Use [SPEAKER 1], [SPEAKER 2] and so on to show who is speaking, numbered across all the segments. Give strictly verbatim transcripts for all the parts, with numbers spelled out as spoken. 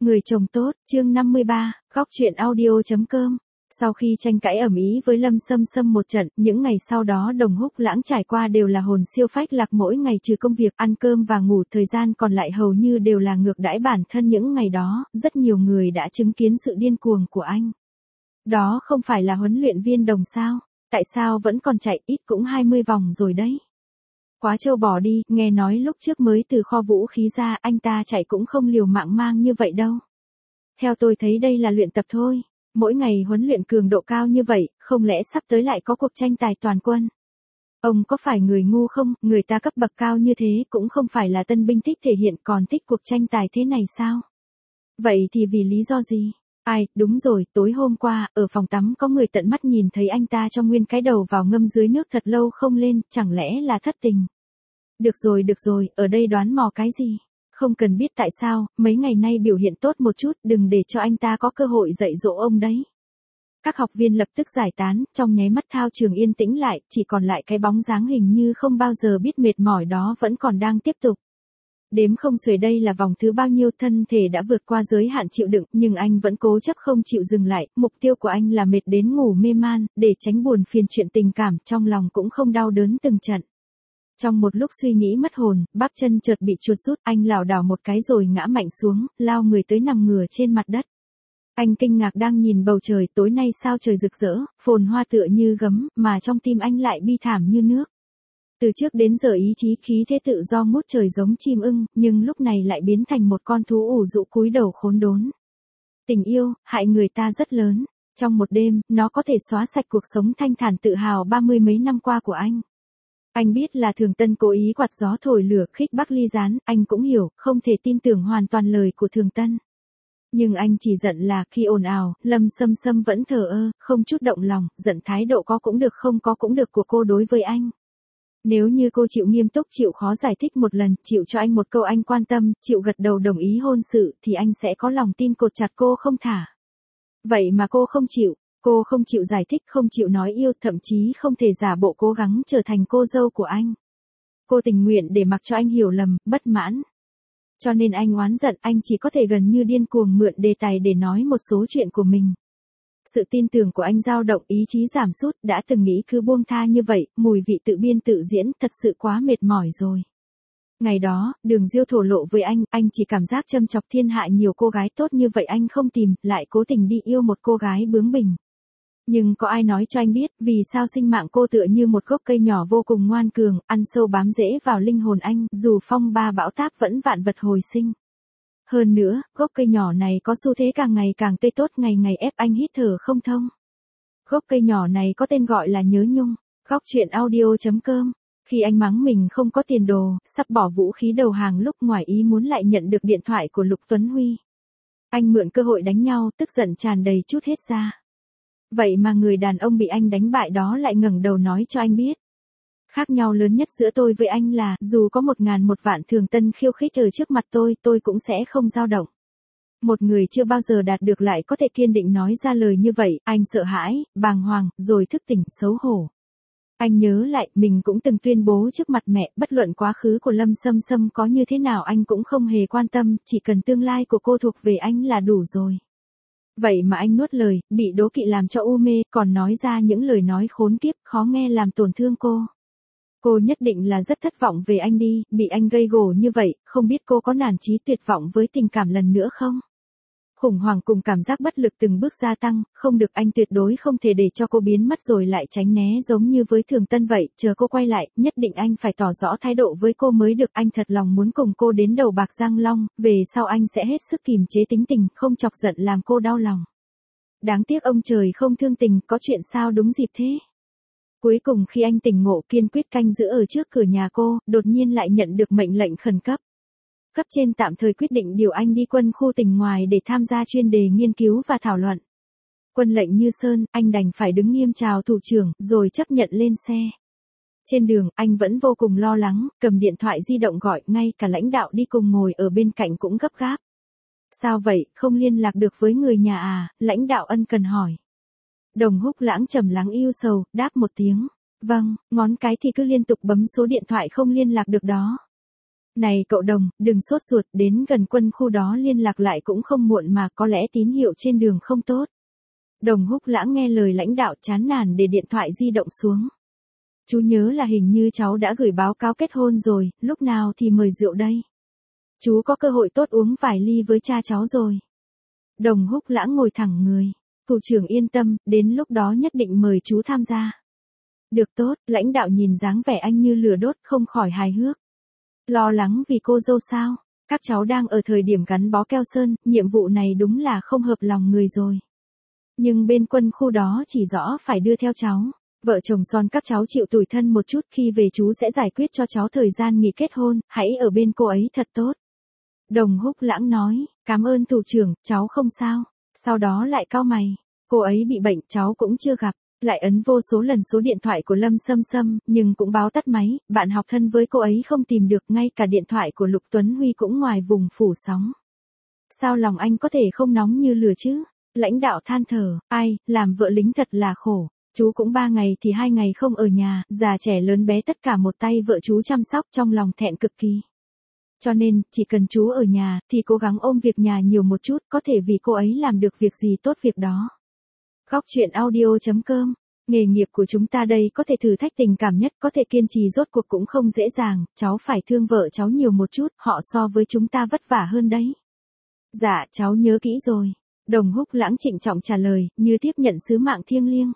[SPEAKER 1] Người chồng tốt, chương năm mươi ba, góc chuyện audio.com. Sau khi tranh cãi ầm ĩ với Lâm Sâm Sâm một trận, những ngày sau đó Đồng Húc Lãng trải qua đều là hồn siêu phách lạc, mỗi ngày trừ công việc, ăn cơm và ngủ, thời gian còn lại hầu như đều là ngược đãi bản thân. Những ngày đó, rất nhiều người đã chứng kiến sự điên cuồng của anh. Đó không phải là huấn luyện viên Đồng sao? Tại sao vẫn còn chạy, ít cũng hai mươi vòng rồi đấy. Quá trâu bò đi, nghe nói lúc trước mới từ kho vũ khí ra, anh ta chạy cũng không liều mạng mang như vậy đâu. Theo tôi thấy đây là luyện tập thôi. Mỗi ngày huấn luyện cường độ cao như vậy, không lẽ sắp tới lại có cuộc tranh tài toàn quân? Ông có phải người ngu không? Người ta cấp bậc cao như thế cũng không phải là tân binh thích thể hiện, còn thích cuộc tranh tài thế này sao? Vậy thì vì lý do gì? Ai, đúng rồi, tối hôm qua, ở phòng tắm có người tận mắt nhìn thấy anh ta cho nguyên cái đầu vào ngâm dưới nước thật lâu không lên, chẳng lẽ là thất tình? Được rồi, được rồi, ở đây đoán mò cái gì? Không cần biết tại sao, mấy ngày nay biểu hiện tốt một chút, đừng để cho anh ta có cơ hội dạy dỗ ông đấy. Các học viên lập tức giải tán, trong nháy mắt thao trường yên tĩnh lại, chỉ còn lại cái bóng dáng hình như không bao giờ biết mệt mỏi đó vẫn còn đang tiếp tục. Đếm không xuể đây là vòng thứ bao nhiêu, thân thể đã vượt qua giới hạn chịu đựng, nhưng anh vẫn cố chấp không chịu dừng lại, mục tiêu của anh là mệt đến ngủ mê man, để tránh buồn phiền chuyện tình cảm, trong lòng cũng không đau đớn từng trận. Trong một lúc suy nghĩ mất hồn, bắp chân chợt bị chuột rút, anh lảo đảo một cái rồi ngã mạnh xuống, lao người tới nằm ngửa trên mặt đất. Anh kinh ngạc đang nhìn bầu trời, tối nay sao trời rực rỡ, phồn hoa tựa như gấm, mà trong tim anh lại bi thảm như nước. Từ trước đến giờ ý chí khí thế tự do ngút trời giống chim ưng, nhưng lúc này lại biến thành một con thú ủ rũ cúi đầu khốn đốn. Tình yêu, hại người ta rất lớn. Trong một đêm, nó có thể xóa sạch cuộc sống thanh thản tự hào ba mươi mấy năm qua của anh. Anh biết là Thường Tân cố ý quạt gió thổi lửa khích bác ly gián, anh cũng hiểu, không thể tin tưởng hoàn toàn lời của Thường Tân. Nhưng anh chỉ giận là khi ồn ào, Lâm Sâm Sâm vẫn thờ ơ, không chút động lòng, giận thái độ có cũng được không có cũng được của cô đối với anh. Nếu như cô chịu nghiêm túc, chịu khó giải thích một lần, chịu cho anh một câu anh quan tâm, chịu gật đầu đồng ý hôn sự, thì anh sẽ có lòng tin cột chặt cô không thả. Vậy mà cô không chịu. Cô không chịu giải thích, không chịu nói yêu, thậm chí không thể giả bộ cố gắng trở thành cô dâu của anh. Cô tình nguyện để mặc cho anh hiểu lầm, bất mãn. Cho nên anh oán giận, anh chỉ có thể gần như điên cuồng mượn đề tài để nói một số chuyện của mình. Sự tin tưởng của anh dao động, ý chí giảm sút, đã từng nghĩ cứ buông tha như vậy, mùi vị tự biên tự diễn, thật sự quá mệt mỏi rồi. Ngày đó, Đường Diêu thổ lộ với anh, anh chỉ cảm giác châm chọc thiên hạ nhiều cô gái tốt như vậy anh không tìm, lại cố tình đi yêu một cô gái bướng bỉnh. Nhưng có ai nói cho anh biết, vì sao sinh mạng cô tựa như một gốc cây nhỏ vô cùng ngoan cường, ăn sâu bám rễ vào linh hồn anh, dù phong ba bão táp vẫn vạn vật hồi sinh. Hơn nữa, gốc cây nhỏ này có xu thế càng ngày càng tươi tốt, ngày ngày ép anh hít thở không thông. Gốc cây nhỏ này có tên gọi là nhớ nhung. Góc chuyện audio.com. Khi anh mắng mình không có tiền đồ, sắp bỏ vũ khí đầu hàng, lúc ngoài ý muốn lại nhận được điện thoại của Lục Tuấn Huy. Anh mượn cơ hội đánh nhau, tức giận tràn đầy chút hết ra. Vậy mà người đàn ông bị anh đánh bại đó lại ngẩng đầu nói cho anh biết. Khác nhau lớn nhất giữa tôi với anh là, dù có một ngàn một vạn Thường Tân khiêu khích ở trước mặt tôi, tôi cũng sẽ không dao động. Một người chưa bao giờ đạt được lại có thể kiên định nói ra lời như vậy, anh sợ hãi, bàng hoàng, rồi thức tỉnh, xấu hổ. Anh nhớ lại, mình cũng từng tuyên bố trước mặt mẹ, bất luận quá khứ của Lâm Sâm Sâm có như thế nào anh cũng không hề quan tâm, chỉ cần tương lai của cô thuộc về anh là đủ rồi. Vậy mà anh nuốt lời, bị đố kỵ làm cho u mê, còn nói ra những lời nói khốn kiếp, khó nghe làm tổn thương cô. Cô nhất định là rất thất vọng về anh đi, bị anh gây gổ như vậy, không biết cô có nản chí tuyệt vọng với tình cảm lần nữa không? Khủng hoảng cùng cảm giác bất lực từng bước gia tăng, không được, anh tuyệt đối không thể để cho cô biến mất rồi lại tránh né giống như với Thường Tân vậy, chờ cô quay lại, nhất định anh phải tỏ rõ thái độ với cô mới được, anh thật lòng muốn cùng cô đến đầu bạc răng long, về sau anh sẽ hết sức kìm chế tính tình, không chọc giận làm cô đau lòng. Đáng tiếc ông trời không thương tình, có chuyện sao đúng dịp thế. Cuối cùng khi anh tỉnh ngộ, kiên quyết canh giữ ở trước cửa nhà cô, đột nhiên lại nhận được mệnh lệnh khẩn cấp. Cấp trên tạm thời quyết định điều anh đi quân khu tỉnh ngoài để tham gia chuyên đề nghiên cứu và thảo luận. Quân lệnh như sơn, anh đành phải đứng nghiêm chào thủ trưởng, rồi chấp nhận lên xe. Trên đường, anh vẫn vô cùng lo lắng, cầm điện thoại di động gọi, ngay cả lãnh đạo đi cùng ngồi ở bên cạnh cũng gấp gáp. Sao vậy, không liên lạc được với người nhà à? Lãnh đạo ân cần hỏi. Đồng Húc Lãng trầm lắng yêu sầu, đáp một tiếng. Vâng, ngón cái thì cứ liên tục bấm số điện thoại không liên lạc được đó. Này cậu Đồng, đừng sốt ruột, đến gần quân khu đó liên lạc lại cũng không muộn mà, có lẽ tín hiệu trên đường không tốt. Đồng Húc Lãng nghe lời lãnh đạo chán nản để điện thoại di động xuống. Chú nhớ là hình như cháu đã gửi báo cáo kết hôn rồi, lúc nào thì mời rượu đây? Chú có cơ hội tốt uống vài ly với cha cháu rồi. Đồng Húc Lãng ngồi thẳng người. Thủ trưởng yên tâm, đến lúc đó nhất định mời chú tham gia. Được tốt, lãnh đạo nhìn dáng vẻ anh như lửa đốt không khỏi hài hước. Lo lắng vì cô dâu sao? Các cháu đang ở thời điểm gắn bó keo sơn, nhiệm vụ này đúng là không hợp lòng người rồi. Nhưng bên quân khu đó chỉ rõ phải đưa theo cháu. Vợ chồng son các cháu chịu tủi thân một chút, khi về chú sẽ giải quyết cho cháu thời gian nghỉ kết hôn, hãy ở bên cô ấy thật tốt. Đồng Húc Lãng nói, cảm ơn thủ trưởng, cháu không sao. Sau đó lại cau mày, cô ấy bị bệnh cháu cũng chưa gặp, lại ấn vô số lần số điện thoại của Lâm Sâm Sâm, nhưng cũng báo tắt máy, bạn học thân với cô ấy không tìm được, ngay cả điện thoại của Lục Tuấn Huy cũng ngoài vùng phủ sóng. Sao lòng anh có thể không nóng như lửa chứ? Lãnh đạo than thở, ai, làm vợ lính thật là khổ. Chú cũng ba ngày thì hai ngày không ở nhà, già trẻ lớn bé tất cả một tay vợ chú chăm sóc, trong lòng thẹn cực kỳ. Cho nên, chỉ cần chú ở nhà, thì cố gắng ôm việc nhà nhiều một chút, có thể vì cô ấy làm được việc gì tốt việc đó. Góc chuyện audio chấm com. Nghề nghiệp của chúng ta đây có thể thử thách tình cảm nhất, có thể kiên trì rốt cuộc cũng không dễ dàng, cháu phải thương vợ cháu nhiều một chút, họ so với chúng ta vất vả hơn đấy. Dạ, cháu nhớ kỹ rồi. Đồng Húc Lãng trịnh trọng trả lời, như tiếp nhận sứ mạng thiêng liêng.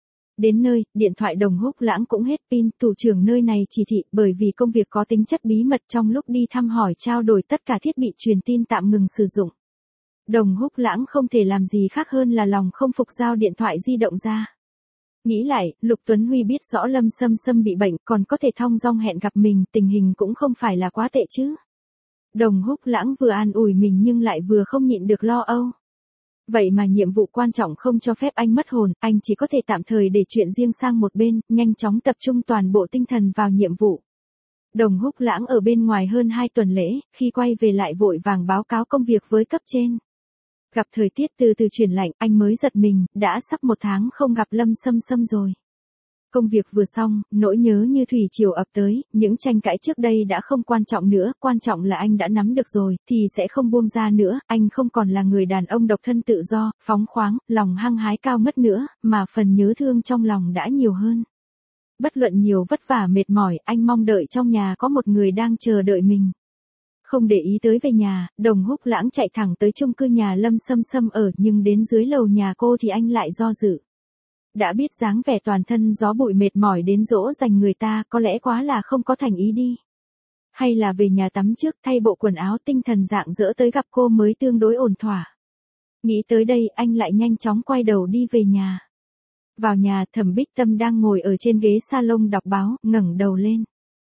[SPEAKER 1] Đến nơi, điện thoại Đồng Húc Lãng cũng hết pin, thủ trưởng nơi này chỉ thị, bởi vì công việc có tính chất bí mật, trong lúc đi thăm hỏi trao đổi tất cả thiết bị truyền tin tạm ngừng sử dụng. Đồng Húc Lãng không thể làm gì khác hơn là lòng không phục giao điện thoại di động ra. Nghĩ lại, Lục Tuấn Huy biết rõ Lâm Sâm Sâm bị bệnh, còn có thể thong dong hẹn gặp mình, tình hình cũng không phải là quá tệ chứ. Đồng Húc Lãng vừa an ủi mình nhưng lại vừa không nhịn được lo âu. Vậy mà nhiệm vụ quan trọng không cho phép anh mất hồn, anh chỉ có thể tạm thời để chuyện riêng sang một bên, nhanh chóng tập trung toàn bộ tinh thần vào nhiệm vụ. Đồng Húc Lãng ở bên ngoài hơn hai tuần lễ, khi quay về lại vội vàng báo cáo công việc với cấp trên. Gặp thời tiết từ từ chuyển lạnh, anh mới giật mình, đã sắp một tháng không gặp Lâm Sâm Sâm rồi. Công việc vừa xong, nỗi nhớ như thủy triều ập tới, những tranh cãi trước đây đã không quan trọng nữa, quan trọng là anh đã nắm được rồi, thì sẽ không buông ra nữa, anh không còn là người đàn ông độc thân tự do, phóng khoáng, lòng hăng hái cao mất nữa, mà phần nhớ thương trong lòng đã nhiều hơn. Bất luận nhiều vất vả mệt mỏi, anh mong đợi trong nhà có một người đang chờ đợi mình. Không để ý tới về nhà, Đồng Húc Lãng chạy thẳng tới chung cư nhà Lâm Sâm Sâm ở, nhưng đến dưới lầu nhà cô thì anh lại do dự. Đã biết dáng vẻ toàn thân gió bụi mệt mỏi đến dỗ dành người ta, có lẽ quá là không có thành ý đi. Hay là về nhà tắm trước thay bộ quần áo, tinh thần rạng rỡ tới gặp cô mới tương đối ổn thỏa. Nghĩ tới đây anh lại nhanh chóng quay đầu đi về nhà. Vào nhà, Thẩm Bích Tâm đang ngồi ở trên ghế salon đọc báo, ngẩng đầu lên.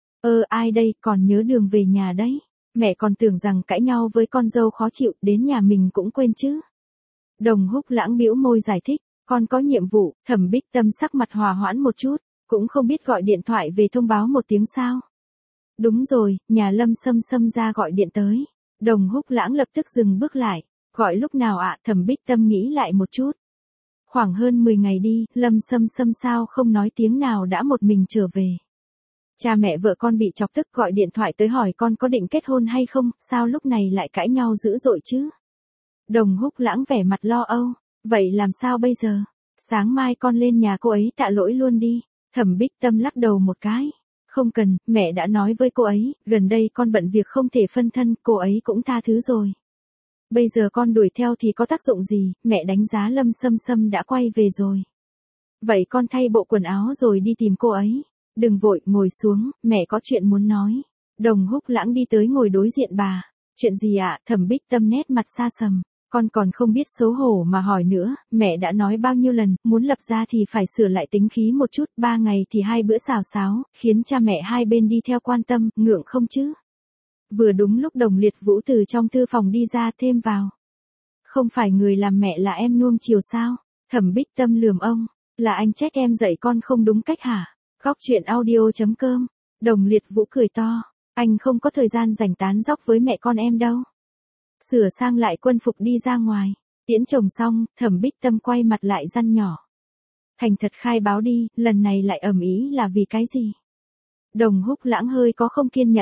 [SPEAKER 1] Ơ ai đây, còn nhớ đường về nhà đấy. Mẹ còn tưởng rằng cãi nhau với con dâu khó chịu, đến nhà mình cũng quên chứ. Đồng Húc Lãng bĩu môi giải thích. Con có nhiệm vụ. Thẩm Bích Tâm sắc mặt hòa hoãn một chút, cũng không biết gọi điện thoại về thông báo một tiếng sao. Đúng rồi, nhà Lâm Sâm Sâm ra gọi điện tới. Đồng Húc Lãng lập tức dừng bước lại. Gọi lúc nào ạ? À? Thẩm Bích Tâm nghĩ lại một chút. Khoảng hơn mười ngày đi, Lâm Sâm Sâm sao không nói tiếng nào đã một mình trở về. Cha mẹ vợ con bị chọc tức gọi điện thoại tới hỏi con có định kết hôn hay không, sao lúc này lại cãi nhau dữ dội chứ? Đồng Húc Lãng vẻ mặt lo âu. Vậy làm sao bây giờ? Sáng mai con lên nhà cô ấy tạ lỗi luôn đi. Thẩm Bích Tâm lắc đầu một cái. Không cần, mẹ đã nói với cô ấy, gần đây con bận việc không thể phân thân, cô ấy cũng tha thứ rồi. Bây giờ con đuổi theo thì có tác dụng gì, mẹ đánh giá Lâm Sâm Sâm đã quay về rồi. Vậy con thay bộ quần áo rồi đi tìm cô ấy. Đừng vội, ngồi xuống, mẹ có chuyện muốn nói. Đồng Húc Lãng đi tới ngồi đối diện bà. Chuyện gì ạ? À? Thẩm Bích Tâm nét mặt xa sầm. Con còn không biết xấu hổ mà hỏi nữa, mẹ đã nói bao nhiêu lần, muốn lập gia thì phải sửa lại tính khí một chút, ba ngày thì hai bữa xào xáo, khiến cha mẹ hai bên đi theo quan tâm, ngượng không chứ? Vừa đúng lúc Đồng Liệt Vũ từ trong thư phòng đi ra thêm vào. Không phải người làm mẹ là em nuông chiều sao? Thẩm Bích Tâm lườm ông, là anh trách em dạy con không đúng cách hả? Góc chuyện audio chấm com. Đồng Liệt Vũ cười to, anh không có thời gian rảnh tán dóc với mẹ con em đâu. Sửa sang lại quân phục đi ra ngoài, tiễn chồng xong, Thẩm Bích Tâm quay mặt lại dặn nhỏ. Thành thật khai báo đi, lần này lại ầm ĩ là vì cái gì? Đồng Húc Lãng hơi có không kiên nhẫn,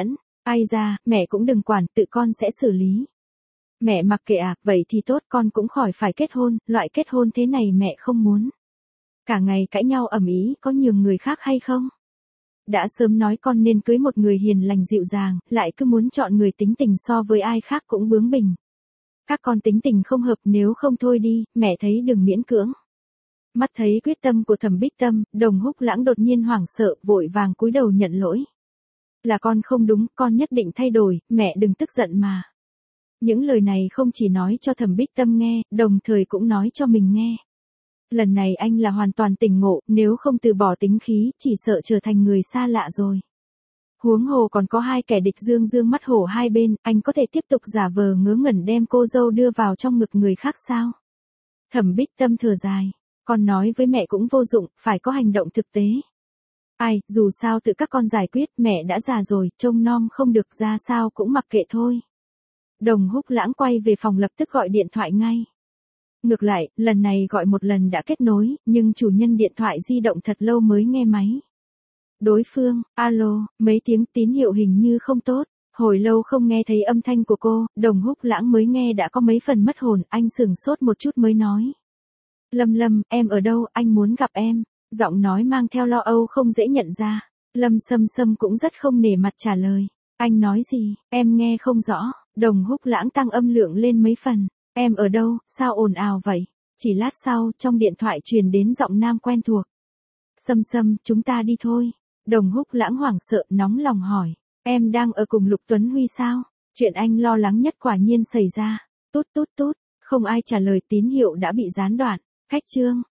[SPEAKER 1] Ai da, mẹ cũng đừng quản, tự con sẽ xử lý. Mẹ mặc kệ à, vậy thì tốt, con cũng khỏi phải kết hôn, loại kết hôn thế này mẹ không muốn. Cả ngày cãi nhau ầm ĩ, có nhường người khác hay không? Đã sớm nói con nên cưới một người hiền lành dịu dàng, lại cứ muốn chọn người tính tình so với ai khác cũng bướng bỉnh. Các con tính tình không hợp, nếu không thôi đi, mẹ thấy đừng miễn cưỡng. Mắt thấy quyết tâm của Thẩm Bích Tâm, Đồng Húc Lãng đột nhiên hoảng sợ, vội vàng cúi đầu nhận lỗi. Là con không đúng, con nhất định thay đổi, mẹ đừng tức giận mà. Những lời này không chỉ nói cho Thẩm Bích Tâm nghe, đồng thời cũng nói cho mình nghe. Lần này anh là hoàn toàn tỉnh ngộ, nếu không từ bỏ tính khí, chỉ sợ trở thành người xa lạ rồi. Huống hồ còn có hai kẻ địch dương dương mắt hổ hai bên, anh có thể tiếp tục giả vờ ngớ ngẩn đem cô dâu đưa vào trong ngực người khác sao? Thẩm Bích Tâm thở dài, con nói với mẹ cũng vô dụng, phải có hành động thực tế. Ai, dù sao tự các con giải quyết, mẹ đã già rồi, trông nom không được ra sao cũng mặc kệ thôi. Đồng Húc Lãng quay về phòng lập tức gọi điện thoại ngay. Ngược lại, lần này gọi một lần đã kết nối, nhưng chủ nhân điện thoại di động thật lâu mới nghe máy. Đối phương, alo, mấy tiếng tín hiệu hình như không tốt. Hồi lâu không nghe thấy âm thanh của cô, Đồng Húc Lãng mới nghe đã có mấy phần mất hồn, anh sửng sốt một chút mới nói. Lâm Lâm, em ở đâu, anh muốn gặp em. Giọng nói mang theo lo âu không dễ nhận ra. Lâm Sâm Sâm cũng rất không nể mặt trả lời. Anh nói gì, em nghe không rõ. Đồng Húc Lãng tăng âm lượng lên mấy phần. Em ở đâu, sao ồn ào vậy? Chỉ lát sau, trong điện thoại truyền đến giọng nam quen thuộc. Sâm Sâm, chúng ta đi thôi. Đồng Húc Lãng hoảng sợ, nóng lòng hỏi. Em đang ở cùng Lục Tuấn Huy sao? Chuyện anh lo lắng nhất quả nhiên xảy ra. Tút tút tút, không ai trả lời, tín hiệu đã bị gián đoạn. Khách trương,